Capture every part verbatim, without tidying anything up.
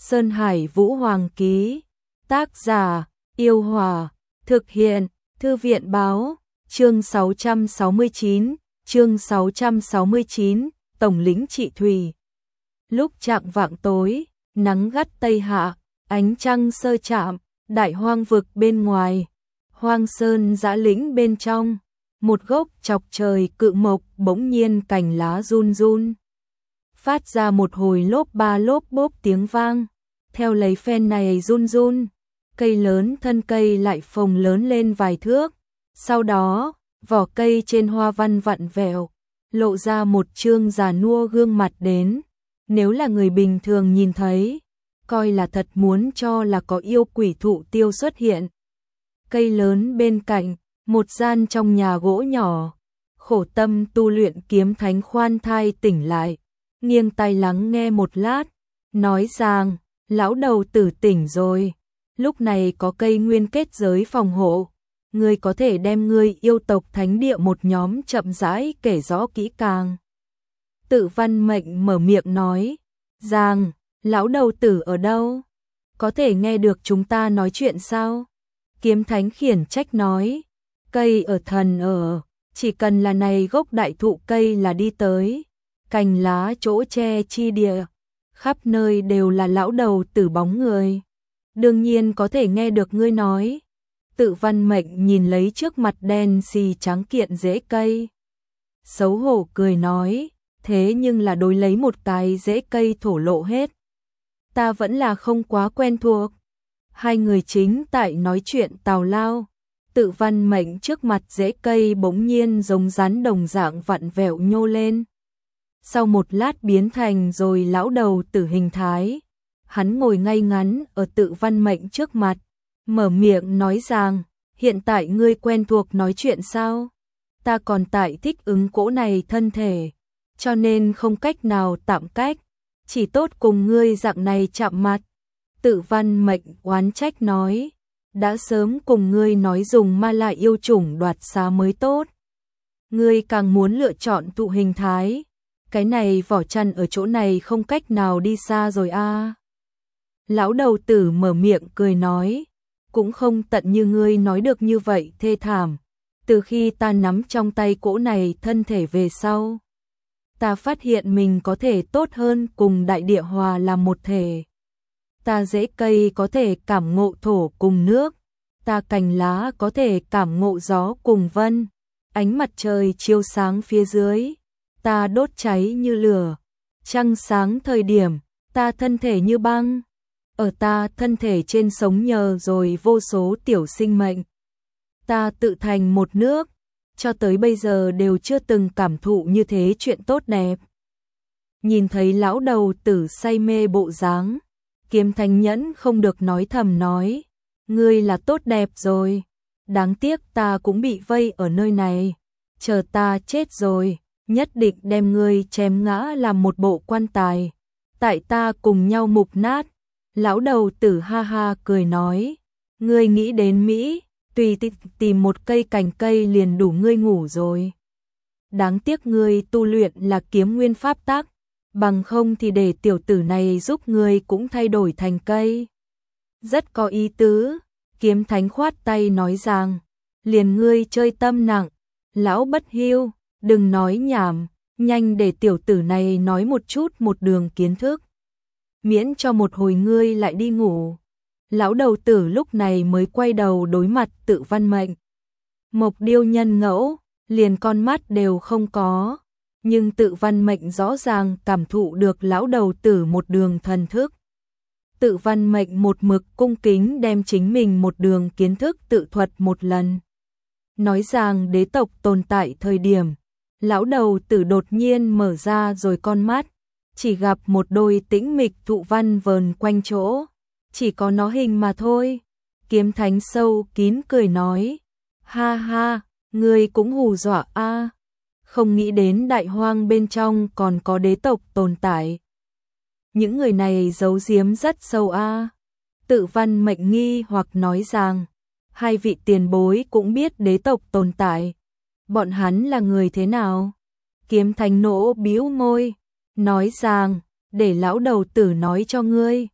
Sơn Hải Vũ Hoàng ký. Tác giả: Yêu Hòa. Thực hiện: Thư viện báo. Chương sáu trăm sáu mươi chín. Chương sáu trăm sáu mươi chín. Tổng lĩnh Trị Thủy. Lúc chạng vạng tối, nắng gắt tây hạ, ánh trăng sơ chạm, đại hoang vực bên ngoài, hoang sơn dã lĩnh bên trong, một gốc chọc trời cự mộc bỗng nhiên cành lá run run, phát ra một hồi lốp ba lốp bốp tiếng vang. Theo lấy phen này run run, cây lớn thân cây lại phồng lớn lên vài thước. Sau đó, vỏ cây trên hoa văn vặn vẹo, lộ ra một trương già nua gương mặt đến. Nếu là người bình thường nhìn thấy, coi là thật muốn cho là có yêu quỷ thụ tiêu xuất hiện. Cây lớn bên cạnh, một gian trong nhà gỗ nhỏ, khổ tâm tu luyện Kiếm Thánh khoan thai tỉnh lại, nghiêng tai lắng nghe một lát, nói rằng, lão đầu tử tỉnh rồi, lúc này có cây nguyên kết giới phòng hộ, ngươi có thể đem ngươi yêu tộc thánh địa một nhóm chậm rãi kể rõ kỹ càng. Tự Văn Mệnh mở miệng nói, rằng, lão đầu tử ở đâu? Có thể nghe được chúng ta nói chuyện sao? Kiếm Thánh khiển trách nói, cây ở thần ở, chỉ cần là này gốc đại thụ cây là đi tới, cành lá chỗ che chi địa, khắp nơi đều là lão đầu tử bóng người. Đương nhiên có thể nghe được ngươi nói. Tự Văn Mệnh nhìn lấy trước mặt đen xì trắng kiện rễ cây, xấu hổ cười nói, thế nhưng là đối lấy một cái rễ cây thổ lộ hết. Ta vẫn là không quá quen thuộc. Hai người chính tại nói chuyện tào lao. Tự Văn Mệnh trước mặt rễ cây bỗng nhiên giống rắn đồng dạng vặn vẹo nhô lên. Sau một lát biến thành rồi lão đầu tử hình thái. Hắn ngồi ngay ngắn ở Tự Văn Mệnh trước mặt, mở miệng nói rằng, hiện tại ngươi quen thuộc nói chuyện sao? Ta còn tại thích ứng cỗ này thân thể, cho nên không cách nào tạm cách, chỉ tốt cùng ngươi dạng này chạm mặt. Tự Văn Mệnh oán trách nói, đã sớm cùng ngươi nói dùng ma lại yêu chủng đoạt xá mới tốt. Ngươi càng muốn lựa chọn tụ hình thái, cái này vỏ chăn ở chỗ này không cách nào đi xa rồi a. À. Lão đầu tử mở miệng cười nói, cũng không tận như ngươi nói được như vậy thê thảm. Từ khi ta nắm trong tay cỗ này thân thể về sau, ta phát hiện mình có thể tốt hơn cùng đại địa hòa làm một thể. Ta rễ cây có thể cảm ngộ thổ cùng nước, ta cành lá có thể cảm ngộ gió cùng vân, ánh mặt trời chiếu sáng phía dưới, ta đốt cháy như lửa, trăng sáng thời điểm, ta thân thể như băng. Ở ta thân thể trên sống nhờ rồi vô số tiểu sinh mệnh. Ta tự thành một nước, cho tới bây giờ đều chưa từng cảm thụ như thế chuyện tốt đẹp. Nhìn thấy lão đầu tử say mê bộ dáng, Kiếm Thánh nhẫn không được nói thầm nói, ngươi là tốt đẹp rồi, đáng tiếc ta cũng bị vây ở nơi này, chờ ta chết rồi, nhất định đem ngươi chém ngã làm một bộ quan tài, tại ta cùng nhau mục nát. Lão đầu tử ha ha cười nói, ngươi nghĩ đến Mỹ, tùy tìm một cây cành cây liền đủ ngươi ngủ rồi. Đáng tiếc ngươi tu luyện là kiếm nguyên pháp tắc, bằng không thì để tiểu tử này giúp ngươi cũng thay đổi thành cây. Rất có ý tứ, Kiếm Thánh khoát tay nói rằng, liền ngươi chơi tâm nặng, lão bất hiếu, đừng nói nhảm, nhanh để tiểu tử này nói một chút một đường kiến thức. Miễn cho một hồi ngươi lại đi ngủ. Lão đầu tử lúc này mới quay đầu đối mặt Tự Văn Mệnh. Mộc điêu nhân ngẫu, liền con mắt đều không có. Nhưng Tự Văn Mệnh rõ ràng cảm thụ được lão đầu tử một đường thần thức. Tự Văn Mệnh một mực cung kính đem chính mình một đường kiến thức tự thuật một lần. Nói rằng đế tộc tồn tại thời điểm, lão đầu tử đột nhiên mở ra rồi con mắt. Chỉ gặp một đôi tĩnh mịch thụ văn vờn quanh chỗ, chỉ có nó hình mà thôi. Kiếm Thánh sâu kín cười nói, ha ha, ngươi cũng hù dọa a, không nghĩ đến đại hoang bên trong còn có đế tộc tồn tại. Những người này giấu giếm rất sâu a. Tự Văn Mệnh nghi hoặc nói rằng, hai vị tiền bối cũng biết đế tộc tồn tại, bọn hắn là người thế nào? Kiếm Thánh nỗ bĩu môi, nói rằng, để lão đầu tử nói cho ngươi.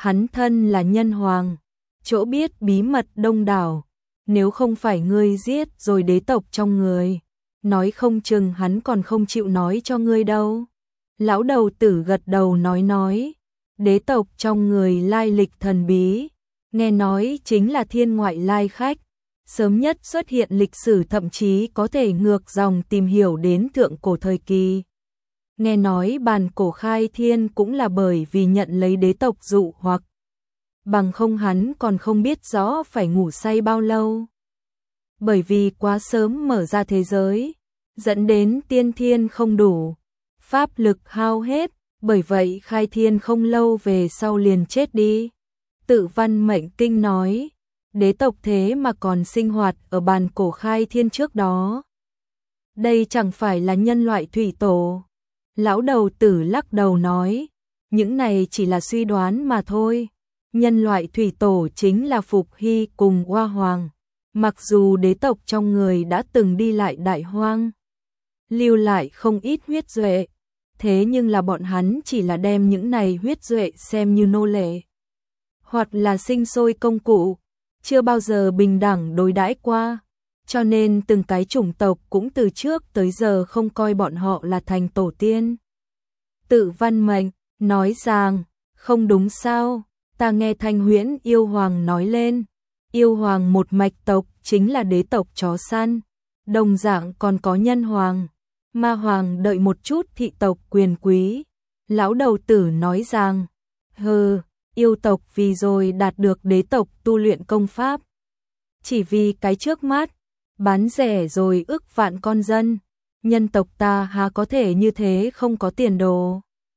Hắn thân là nhân hoàng, chỗ biết bí mật đông đảo, nếu không phải ngươi giết rồi đế tộc trong người, nói không chừng hắn còn không chịu nói cho ngươi đâu. Lão đầu tử gật đầu nói nói, đế tộc trong người lai lịch thần bí, nghe nói chính là thiên ngoại lai khách, sớm nhất xuất hiện lịch sử thậm chí có thể ngược dòng tìm hiểu đến thượng cổ thời kỳ. Nghe nói bàn cổ khai thiên cũng là bởi vì nhận lấy đế tộc dụ hoặc, bằng không hắn còn không biết rõ phải ngủ say bao lâu. Bởi vì quá sớm mở ra thế giới, dẫn đến tiên thiên không đủ, pháp lực hao hết, bởi vậy khai thiên không lâu về sau liền chết đi. Tự Văn Mệnh Kinh nói, đế tộc thế mà còn sinh hoạt ở bàn cổ khai thiên trước đó. Đây chẳng phải là nhân loại thủy tổ. Lão đầu tử lắc đầu nói, những này chỉ là suy đoán mà thôi. Nhân loại thủy tổ chính là Phục Hy cùng Hoa Hoàng. Mặc dù đế tộc trong người đã từng đi lại đại hoang, lưu lại không ít huyết duệ, thế nhưng là bọn hắn chỉ là đem những này huyết duệ xem như nô lệ, hoặc là sinh sôi công cụ, chưa bao giờ bình đẳng đối đãi qua, cho nên từng cái chủng tộc cũng từ trước tới giờ không coi bọn họ là thành tổ tiên. Tự Văn Mệnh nói rằng, không đúng sao, ta nghe Thanh Huyễn yêu hoàng nói lên, yêu hoàng một mạch tộc chính là đế tộc chó săn, đồng dạng còn có nhân hoàng, ma hoàng đợi một chút thị tộc quyền quý. Lão đầu tử nói rằng, hừ, yêu tộc vì rồi đạt được đế tộc tu luyện công pháp, chỉ vì cái trước mắt, bán rẻ rồi ức vạn con dân, nhân tộc ta há có thể như thế không có tiền đồ.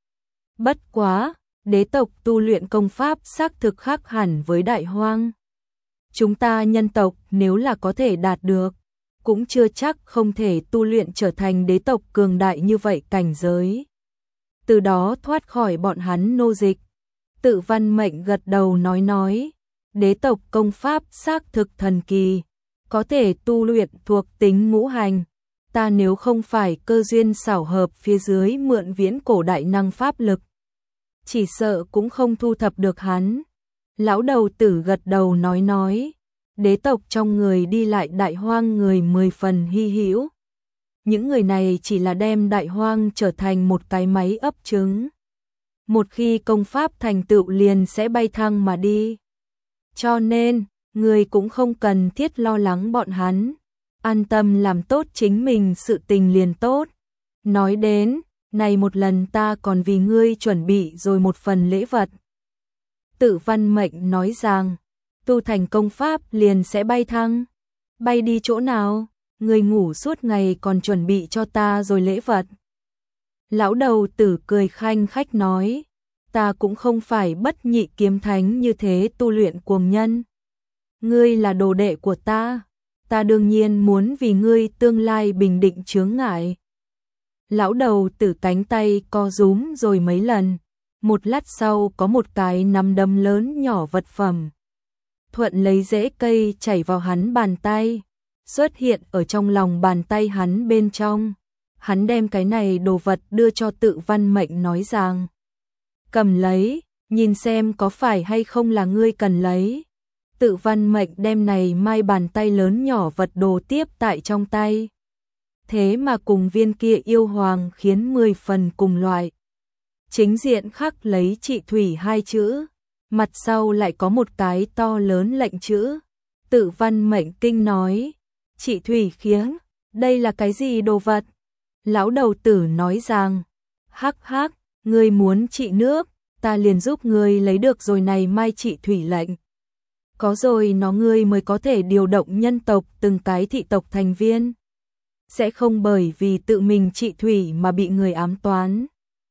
Bất quá, đế tộc tu luyện công pháp xác thực khác hẳn với đại hoang. Chúng ta nhân tộc nếu là có thể đạt được, cũng chưa chắc không thể tu luyện trở thành đế tộc cường đại như vậy cảnh giới. Từ đó thoát khỏi bọn hắn nô dịch. Tự Văn Mệnh gật đầu nói nói, đế tộc công pháp xác thực thần kỳ, có thể tu luyện thuộc tính ngũ hành. Ta nếu không phải cơ duyên xảo hợp phía dưới mượn viễn cổ đại năng pháp lực, chỉ sợ cũng không thu thập được hắn. Lão đầu tử gật đầu nói nói, đế tộc trong người đi lại đại hoang người mười phần hy hữu. Những người này chỉ là đem đại hoang trở thành một cái máy ấp trứng. Một khi công pháp thành tựu liền sẽ bay thăng mà đi. Cho nên, người cũng không cần thiết lo lắng bọn hắn. An tâm làm tốt chính mình sự tình liền tốt. Nói đến, này một lần ta còn vì ngươi chuẩn bị rồi một phần lễ vật. Tự Văn Mệnh nói rằng, tu thành công pháp liền sẽ bay thăng. Bay đi chỗ nào? Ngươi ngủ suốt ngày còn chuẩn bị cho ta rồi lễ vật. Lão đầu tử cười khanh khách nói, ta cũng không phải bất nhị kiếm thánh như thế tu luyện cuồng nhân. Ngươi là đồ đệ của ta, ta đương nhiên muốn vì ngươi tương lai bình định chướng ngại. Lão đầu tử cánh tay co rúm rồi mấy lần, một lát sau có một cái nắm đấm lớn nhỏ vật phẩm. Thuận lấy rễ cây chảy vào hắn bàn tay, xuất hiện ở trong lòng bàn tay hắn bên trong. Hắn đem cái này đồ vật đưa cho Tự Văn Mệnh nói rằng, cầm lấy, nhìn xem có phải hay không là ngươi cần lấy. Tự Văn Mệnh đem này mai bàn tay lớn nhỏ vật đồ tiếp tại trong tay. Thế mà cùng viên kia yêu hoàng khiến mười phần cùng loại. Chính diện khắc lấy trị thủy hai chữ, mặt sau lại có một cái to lớn lệnh chữ. Tự Văn Mệnh Kinh nói, trị thủy khiến, đây là cái gì đồ vật? Lão đầu tử nói rằng, hắc hắc, ngươi muốn trị nước, ta liền giúp ngươi lấy được rồi này mai trị thủy lệnh. Có rồi nó ngươi mới có thể điều động nhân tộc từng cái thị tộc thành viên. Sẽ không bởi vì tự mình trị thủy mà bị người ám toán.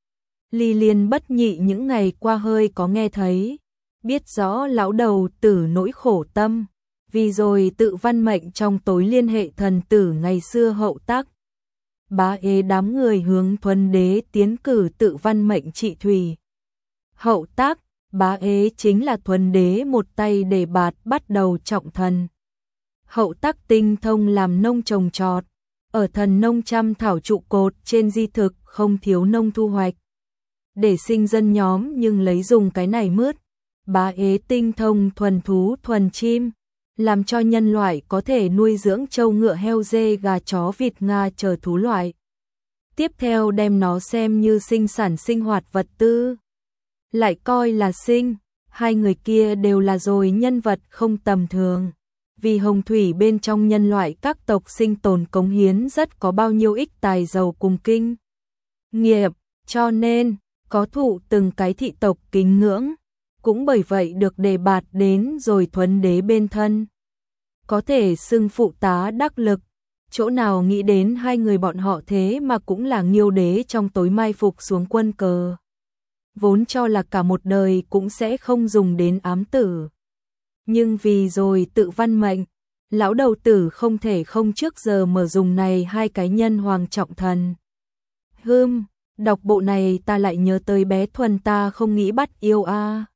Ly Liên Bất Nhị những ngày qua hơi có nghe thấy, biết rõ lão đầu tử nỗi khổ tâm, vì rồi Tự Văn Mệnh trong tối liên hệ thần tử ngày xưa Hậu Tác. Bá ế đám người hướng Thuần Đế tiến cử Tự Văn Mệnh trị thủy. Hậu Tác, bá ế chính là Thuần Đế một tay để bạt bắt đầu trọng thần. Hậu Tác tinh thông làm nông trồng trọt, ở thần nông trăm thảo trụ cột trên di thực không thiếu nông thu hoạch. Để sinh dân nhóm nhưng lấy dùng cái này mướt, bá ế tinh thông thuần thú thuần chim, làm cho nhân loại có thể nuôi dưỡng trâu ngựa heo dê gà chó vịt nga chờ thú loại. Tiếp theo đem nó xem như sinh sản sinh hoạt vật tư, lại coi là sinh, hai người kia đều là rồi nhân vật không tầm thường. Vì hồng thủy bên trong nhân loại các tộc sinh tồn cống hiến rất có bao nhiêu ích tài giàu cùng kinh nghiệp, cho nên có thụ từng cái thị tộc kính ngưỡng, cũng bởi vậy được đề bạt đến rồi thuấn đế bên thân. Có thể xưng phụ tá đắc lực, chỗ nào nghĩ đến hai người bọn họ thế mà cũng là Nghiêu đế trong tối mai phục xuống quân cờ. Vốn cho là cả một đời cũng sẽ không dùng đến ám tử. Nhưng vì rồi tự văn mệnh, lão đầu tử không thể không trước giờ mở dùng này hai cái nhân hoàng trọng thần. Hưm, đọc bộ này ta lại nhớ tới bé Thuần ta không nghĩ bắt yêu a.